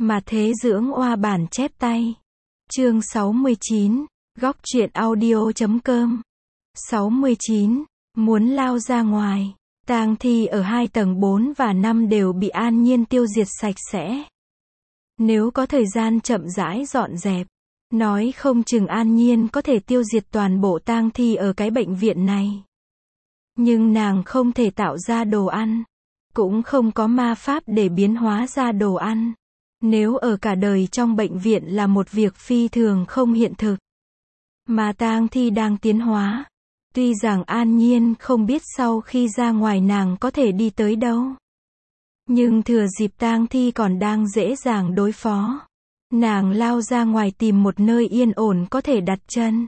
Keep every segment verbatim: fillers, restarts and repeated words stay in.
Mà thế dưỡng oa bản chép tay. Chương sáu mươi chín, góc truyện audio chấm com. sáu mươi chín, muốn lao ra ngoài. Tang thi ở hai tầng bốn và năm đều bị An Nhiên tiêu diệt sạch sẽ. Nếu có thời gian chậm rãi dọn dẹp, nói không chừng An Nhiên có thể tiêu diệt toàn bộ tang thi ở cái bệnh viện này. Nhưng nàng không thể tạo ra đồ ăn, cũng không có ma pháp để biến hóa ra đồ ăn. Nếu ở cả đời trong bệnh viện là một việc phi thường không hiện thực. Mà tang thi đang tiến hóa. Tuy rằng An Nhiên không biết sau khi ra ngoài nàng có thể đi tới đâu. Nhưng thừa dịp tang thi còn đang dễ dàng đối phó, nàng lao ra ngoài tìm một nơi yên ổn có thể đặt chân.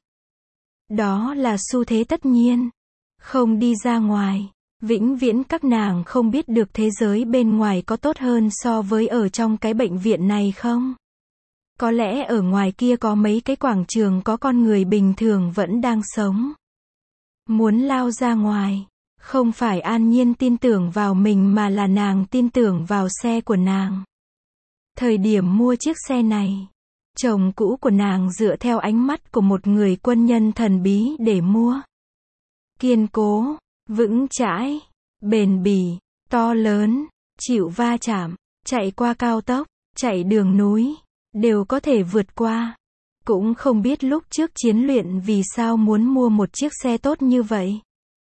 Đó là xu thế tất nhiên. Không đi ra ngoài, vĩnh viễn các nàng không biết được thế giới bên ngoài có tốt hơn so với ở trong cái bệnh viện này không? Có lẽ ở ngoài kia có mấy cái quảng trường có con người bình thường vẫn đang sống. Muốn lao ra ngoài, không phải An Nhiên tin tưởng vào mình mà là nàng tin tưởng vào xe của nàng. Thời điểm mua chiếc xe này, chồng cũ của nàng dựa theo ánh mắt của một người quân nhân thần bí để mua. Kiên cố, vững chãi, bền bỉ, to lớn, chịu va chạm, chạy qua cao tốc, chạy đường núi, đều có thể vượt qua. Cũng không biết lúc trước chiến luyện vì sao muốn mua một chiếc xe tốt như vậy.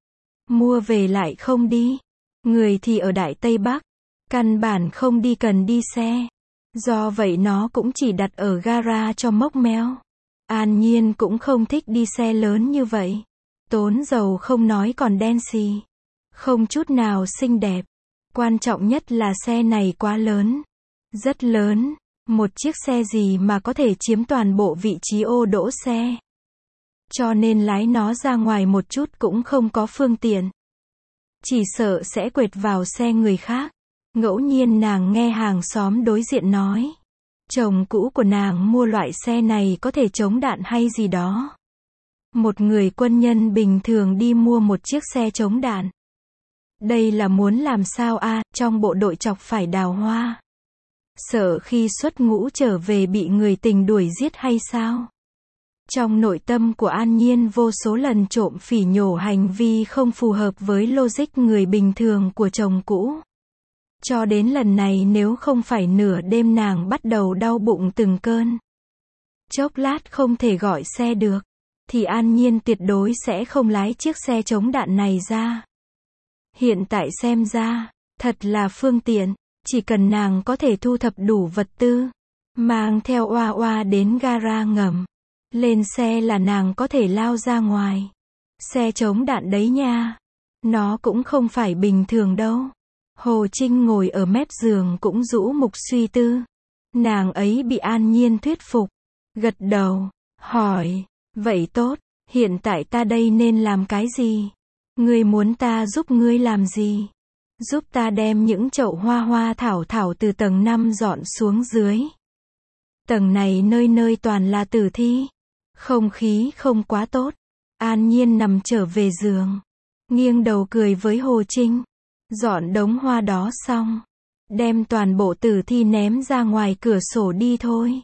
Mua về lại không đi. Người thì ở Đại Tây Bắc, căn bản không đi cần đi xe. Do vậy nó cũng chỉ đặt ở gara cho mốc meo. An Nhiên cũng không thích đi xe lớn như vậy. Tốn dầu không nói còn đen xì. Không chút nào xinh đẹp. Quan trọng nhất là xe này quá lớn. Rất lớn. Một chiếc xe gì mà có thể chiếm toàn bộ vị trí ô đỗ xe. Cho nên lái nó ra ngoài một chút cũng không có phương tiện. Chỉ sợ sẽ quệt vào xe người khác. Ngẫu nhiên nàng nghe hàng xóm đối diện nói. Chồng cũ của nàng mua loại xe này có thể chống đạn hay gì đó. Một người quân nhân bình thường đi mua một chiếc xe chống đạn. Đây là muốn làm sao a, à, trong bộ đội chọc phải đào hoa. Sợ khi xuất ngũ trở về bị người tình đuổi giết hay sao? Trong nội tâm của An Nhiên vô số lần trộm phỉ nhổ hành vi không phù hợp với logic người bình thường của chồng cũ. Cho đến lần này nếu không phải nửa đêm nàng bắt đầu đau bụng từng cơn. Chốc lát không thể gọi xe được. Thì An Nhiên tuyệt đối sẽ không lái chiếc xe chống đạn này ra. Hiện tại xem ra, thật là phương tiện. Chỉ cần nàng có thể thu thập đủ vật tư, mang theo oa oa đến gara ngầm. Lên xe là nàng có thể lao ra ngoài. Xe chống đạn đấy nha. Nó cũng không phải bình thường đâu. Hồ Trinh ngồi ở mép giường cũng rũ mục suy tư. Nàng ấy bị An Nhiên thuyết phục. Gật đầu, hỏi, vậy tốt, hiện tại ta đây nên làm cái gì? Ngươi muốn ta giúp ngươi làm gì? Giúp ta đem những chậu hoa hoa thảo thảo từ tầng năm dọn xuống dưới. Tầng này nơi nơi toàn là tử thi. Không khí không quá tốt. An Nhiên nằm trở về giường. Nghiêng đầu cười với Hồ Trinh. Dọn đống hoa đó xong. Đem toàn bộ tử thi ném ra ngoài cửa sổ đi thôi.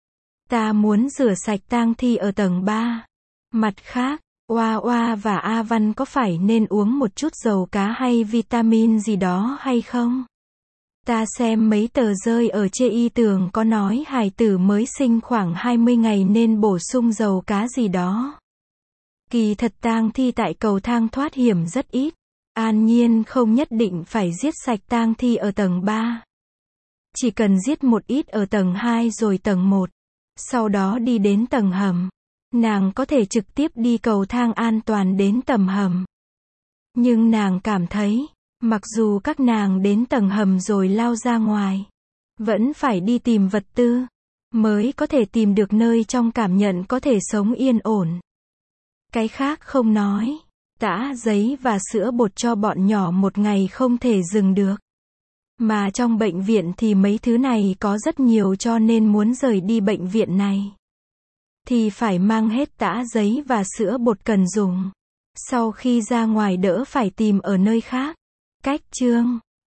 Ta muốn rửa sạch tang thi ở tầng ba. Mặt khác, Oa Oa và A Văn có phải nên uống một chút dầu cá hay vitamin gì đó hay không? Ta xem mấy tờ rơi ở trên y tường có nói hài tử mới sinh khoảng hai mươi ngày nên bổ sung dầu cá gì đó. Kỳ thật tang thi tại cầu thang thoát hiểm rất ít. An Nhiên không nhất định phải giết sạch tang thi ở tầng ba. Chỉ cần giết một ít ở tầng hai rồi tầng một. Sau đó đi đến tầng hầm. Nàng có thể trực tiếp đi cầu thang an toàn đến tầng hầm. Nhưng nàng cảm thấy, mặc dù các nàng đến tầng hầm rồi lao ra ngoài, vẫn phải đi tìm vật tư, mới có thể tìm được nơi trong cảm nhận có thể sống yên ổn. Cái khác không nói, tã giấy và sữa bột cho bọn nhỏ một ngày không thể dừng được. Mà trong bệnh viện thì mấy thứ này có rất nhiều cho nên muốn rời đi bệnh viện này. Thì phải mang hết tã giấy và sữa bột cần dùng. Sau khi ra ngoài đỡ phải tìm ở nơi khác. Cách chương